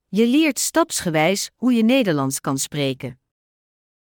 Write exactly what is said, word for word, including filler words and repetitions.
Je leert stapsgewijs hoe je Nederlands kan spreken.